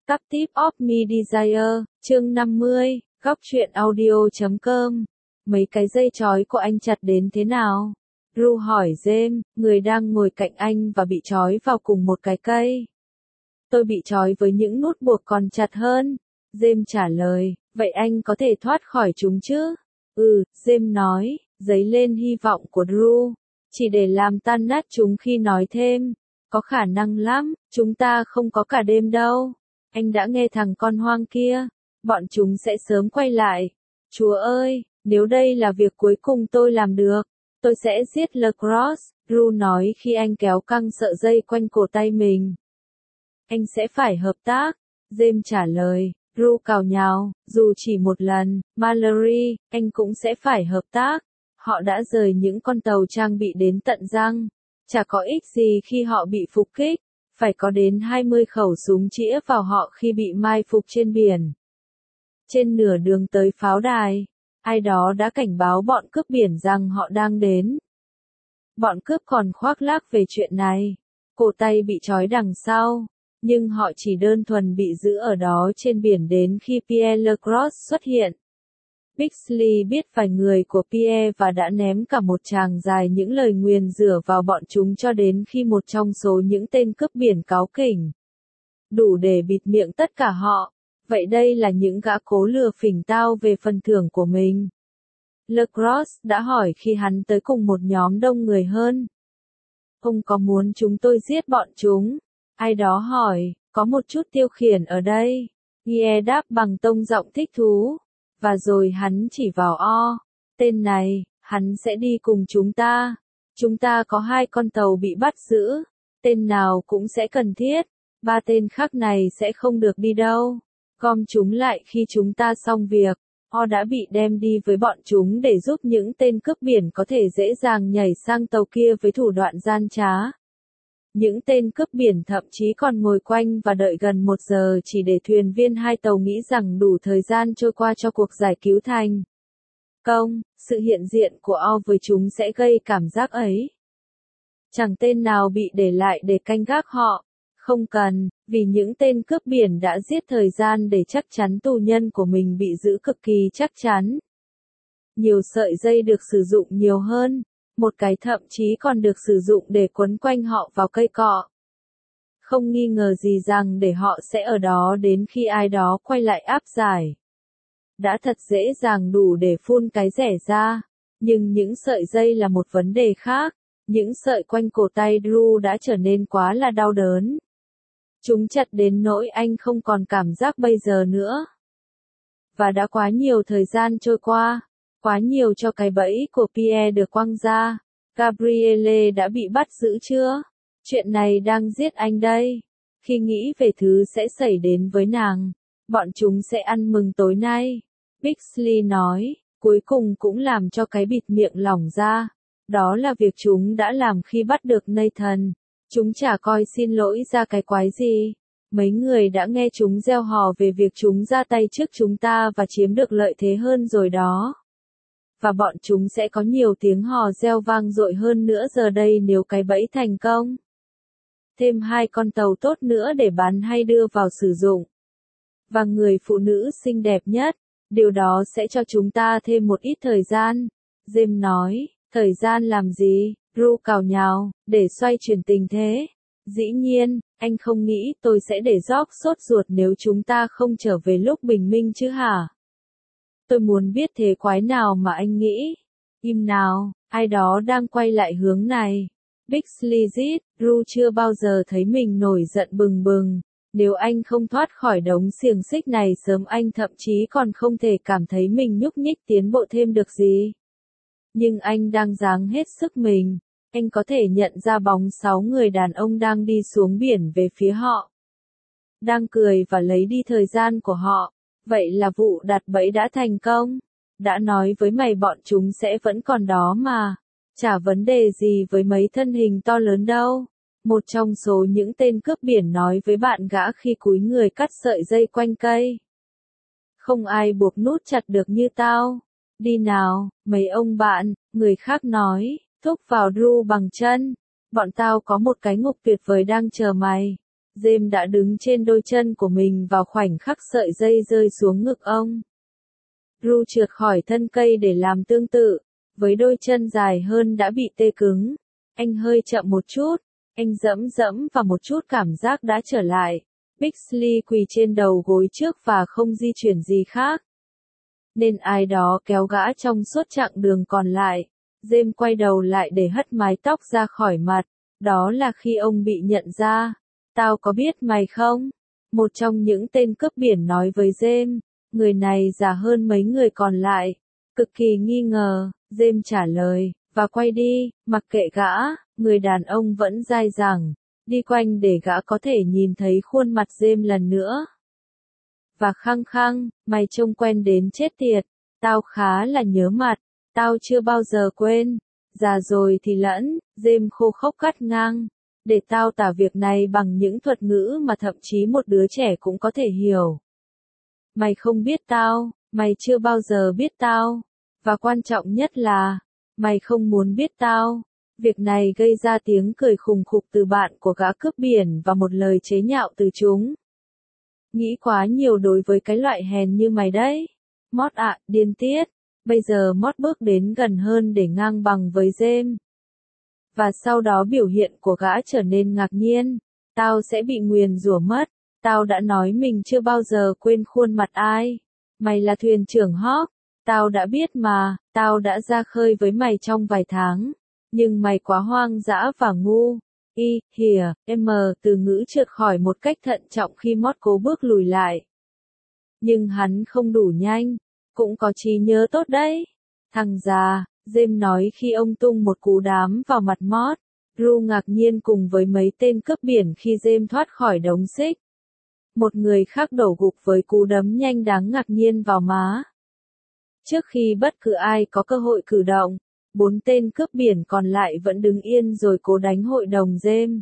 Captive of Me Desire, chương 50, góc truyện audio.com. Mấy cái dây trói của anh chặt đến thế nào? Ru hỏi James, người đang ngồi cạnh anh và bị trói vào cùng một cái cây. Tôi bị trói với những nút buộc còn chặt hơn. James trả lời, vậy anh có thể thoát khỏi chúng chứ? James nói, dấy lên hy vọng của Ru. Chỉ để làm tan nát chúng khi nói thêm. Có khả năng lắm, chúng ta không có cả đêm đâu. Anh đã nghe thằng con hoang kia. Bọn chúng sẽ sớm quay lại. Chúa ơi, nếu đây là việc cuối cùng tôi làm được, tôi sẽ giết Lacrosse, Ru nói khi anh kéo căng sợi dây quanh cổ tay mình. Anh sẽ phải hợp tác, James trả lời. Ru cào nhào, dù chỉ một lần, Mallory, anh cũng sẽ phải hợp tác. Họ đã rời những con tàu trang bị đến tận răng. Chả có ích gì khi họ bị phục kích. Phải có đến 20 khẩu súng chĩa vào họ khi bị mai phục trên biển. Trên nửa đường tới pháo đài, ai đó đã cảnh báo bọn cướp biển rằng họ đang đến. Bọn cướp còn khoác lác về chuyện này. Cổ tay bị trói đằng sau. Nhưng họ chỉ đơn thuần bị giữ ở đó trên biển đến khi Pierre Lacrosse xuất hiện. Bixley biết vài người của Pierre và đã ném cả một tràng dài những lời nguyền rủa vào bọn chúng cho đến khi một trong số những tên cướp biển cáu kỉnh. Đủ để bịt miệng tất cả họ. Vậy đây là những gã cố lừa phỉnh tao về phần thưởng của mình. Lacrosse đã hỏi khi hắn tới cùng một nhóm đông người hơn. Ông có muốn chúng tôi giết bọn chúng? Ai đó hỏi, có một chút tiêu khiển ở đây. Pierre đáp bằng tông giọng thích thú. Và rồi hắn chỉ vào tên này, hắn sẽ đi cùng chúng ta. Chúng ta có 2 con tàu bị bắt giữ. Tên nào cũng sẽ cần thiết. 3 tên khác này sẽ không được đi đâu. Gom chúng lại khi chúng ta xong việc. Đã bị đem đi với bọn chúng để giúp những tên cướp biển có thể dễ dàng nhảy sang tàu kia với thủ đoạn gian trá. Những tên cướp biển thậm chí còn ngồi quanh và đợi gần 1 giờ chỉ để thuyền viên 2 tàu nghĩ rằng đủ thời gian trôi qua cho cuộc giải cứu thành công. Sự hiện diện của với chúng sẽ gây cảm giác ấy. Chẳng tên nào bị để lại để canh gác họ. Không cần, vì những tên cướp biển đã giết thời gian để chắc chắn tù nhân của mình bị giữ cực kỳ chắc chắn. Nhiều sợi dây được sử dụng nhiều hơn. Một cái thậm chí còn được sử dụng để quấn quanh họ vào cây cọ. Không nghi ngờ gì rằng để họ sẽ ở đó đến khi ai đó quay lại áp giải. Đã thật dễ dàng đủ để phun cái rẻ ra. Nhưng những sợi dây là một vấn đề khác. Những sợi quanh cổ tay Drew đã trở nên quá là đau đớn. Chúng chặt đến nỗi anh không còn cảm giác bây giờ nữa. Và đã quá nhiều thời gian trôi qua. Quá nhiều cho cái bẫy của Pierre được quăng ra. Gabrielle đã bị bắt giữ chưa? Chuyện này đang giết anh đây. Khi nghĩ về thứ sẽ xảy đến với nàng, bọn chúng sẽ ăn mừng tối nay. Bixley nói, cuối cùng cũng làm cho cái bịt miệng lỏng ra. Đó là việc chúng đã làm khi bắt được Nathan. Chúng chả coi xin lỗi ra cái quái gì. Mấy người đã nghe chúng reo hò về việc chúng ra tay trước chúng ta và chiếm được lợi thế hơn rồi đó. Và bọn chúng sẽ có nhiều tiếng hò reo vang dội hơn nữa giờ đây nếu cái bẫy thành công. Thêm 2 con tàu tốt nữa để bắn hay đưa vào sử dụng. Và người phụ nữ xinh đẹp nhất, điều đó sẽ cho chúng ta thêm một ít thời gian. James nói, thời gian làm gì? Ru cào nhào, để xoay chuyển tình thế. Dĩ nhiên, anh không nghĩ tôi sẽ để George sốt ruột nếu chúng ta không trở về lúc bình minh chứ hả? Tôi muốn biết thế quái nào mà anh nghĩ. Im nào, ai đó đang quay lại hướng này. Bixley rít, Ru chưa bao giờ thấy mình nổi giận bừng bừng. Nếu anh không thoát khỏi đống xiềng xích này sớm anh thậm chí còn không thể cảm thấy mình nhúc nhích tiến bộ thêm được gì. Nhưng anh đang giáng hết sức mình. Anh có thể nhận ra bóng 6 người đàn ông đang đi xuống biển về phía họ. Đang cười và lấy đi thời gian của họ. Vậy là vụ đặt bẫy đã thành công. Đã nói với mày bọn chúng sẽ vẫn còn đó mà. Chả vấn đề gì với mấy thân hình to lớn đâu. Một trong số những tên cướp biển nói với bạn gã khi cúi người cắt sợi dây quanh cây. Không ai buộc nút chặt được như tao. Đi nào, mấy ông bạn, người khác nói, thúc vào Drew bằng chân. Bọn tao có một cái ngục tuyệt vời đang chờ mày. James đã đứng trên đôi chân của mình vào khoảnh khắc sợi dây rơi xuống ngực ông. Ru trượt khỏi thân cây để làm tương tự, với đôi chân dài hơn đã bị tê cứng. Anh hơi chậm một chút, anh dẫm dẫm và một chút cảm giác đã trở lại. Bixley quỳ trên đầu gối trước và không di chuyển gì khác. Nên ai đó kéo gã trong suốt chặng đường còn lại. James quay đầu lại để hất mái tóc ra khỏi mặt. Đó là khi ông bị nhận ra. Tao có biết mày không? Một trong những tên cướp biển nói với James. Người này già hơn mấy người còn lại. Cực kỳ nghi ngờ, James trả lời, và quay đi, mặc kệ gã, người đàn ông vẫn dai dẳng, đi quanh để gã có thể nhìn thấy khuôn mặt James lần nữa. Và khăng khăng, mày trông quen đến chết tiệt, tao khá là nhớ mặt, tao chưa bao giờ quên, già rồi thì lẫn, James khô khốc cắt ngang, để tao tả việc này bằng những thuật ngữ mà thậm chí một đứa trẻ cũng có thể hiểu. Mày không biết tao, mày chưa bao giờ biết tao, và quan trọng nhất là, mày không muốn biết tao. Việc này gây ra tiếng cười khùng khục từ bạn của gã cướp biển và một lời chế nhạo từ chúng. Nghĩ quá nhiều đối với cái loại hèn như mày đấy. Mót ạ, điên tiết. Bây giờ Mót bước đến gần hơn để ngang bằng với James. Và sau đó biểu hiện của gã trở nên ngạc nhiên. Tao sẽ bị nguyền rủa mất. Tao đã nói mình chưa bao giờ quên khuôn mặt ai. Mày là thuyền trưởng Hawk. Tao đã biết mà, tao đã ra khơi với mày trong vài tháng. Nhưng mày quá hoang dã và ngu. Từ ngữ trượt khỏi một cách thận trọng khi Mót cố bước lùi lại. Nhưng hắn không đủ nhanh, cũng có trí nhớ tốt đấy. Thằng già, James nói khi ông tung một cú đám vào mặt Mót. Ru ngạc nhiên cùng với mấy tên cướp biển khi James thoát khỏi đống xích. Một người khác đổ gục với cú đấm nhanh đáng ngạc nhiên vào má. Trước khi bất cứ ai có cơ hội cử động, 4 tên cướp biển còn lại vẫn đứng yên rồi cố đánh hội đồng James.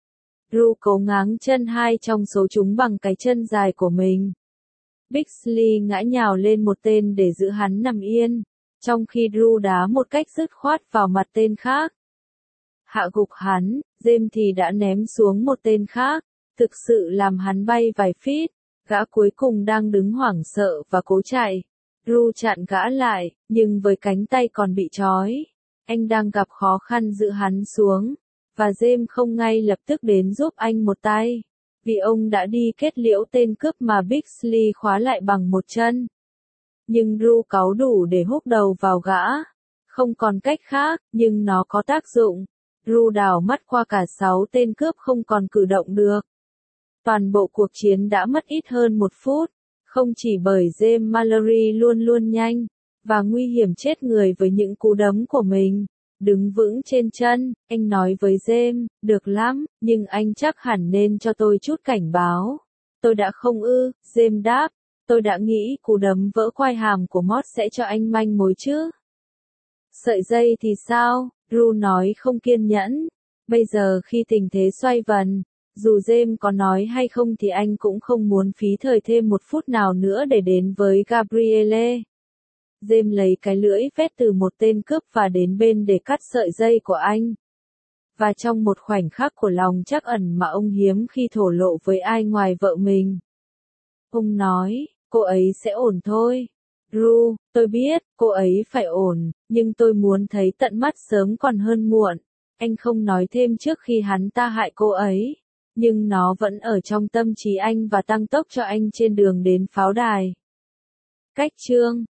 Ru cố ngáng chân hai trong số chúng bằng cái chân dài của mình. Bixley ngã nhào lên một tên để giữ hắn nằm yên, trong khi Ru đá một cách dứt khoát vào mặt tên khác. Hạ gục hắn, James thì đã ném xuống một tên khác, thực sự làm hắn bay vài feet. Gã cuối cùng đang đứng hoảng sợ và cố chạy. Ru chặn gã lại, nhưng với cánh tay còn bị trói. Anh đang gặp khó khăn giữ hắn xuống, và James không ngay lập tức đến giúp anh một tay, vì ông đã đi kết liễu tên cướp mà Bixley khóa lại bằng một chân. Nhưng Ru cáu đủ để húc đầu vào gã. Không còn cách khác, nhưng nó có tác dụng. Ru đảo mắt qua cả 6 tên cướp không còn cử động được. Toàn bộ cuộc chiến đã mất ít hơn 1 phút. Không chỉ bởi James Mallory luôn luôn nhanh, và nguy hiểm chết người với những cú đấm của mình. Đứng vững trên chân, anh nói với James, được lắm, nhưng anh chắc hẳn nên cho tôi chút cảnh báo. Tôi đã không ư, James đáp, tôi đã nghĩ cú đấm vỡ quai hàm của Mót sẽ cho anh manh mối chứ. Sợi dây thì sao, Ru nói không kiên nhẫn. Bây giờ khi tình thế xoay vần, dù James có nói hay không thì anh cũng không muốn phí thời thêm 1 phút nào nữa để đến với Gabrielle. James lấy cái lưỡi vét từ một tên cướp và đến bên để cắt sợi dây của anh. Và trong một khoảnh khắc của lòng trắc ẩn mà ông hiếm khi thổ lộ với ai ngoài vợ mình. Ông nói, cô ấy sẽ ổn thôi. Ru, tôi biết, cô ấy phải ổn, nhưng tôi muốn thấy tận mắt sớm còn hơn muộn. Anh không nói thêm trước khi hắn ta hại cô ấy. Nhưng nó vẫn ở trong tâm trí anh và tăng tốc cho anh trên đường đến pháo đài. Cách chương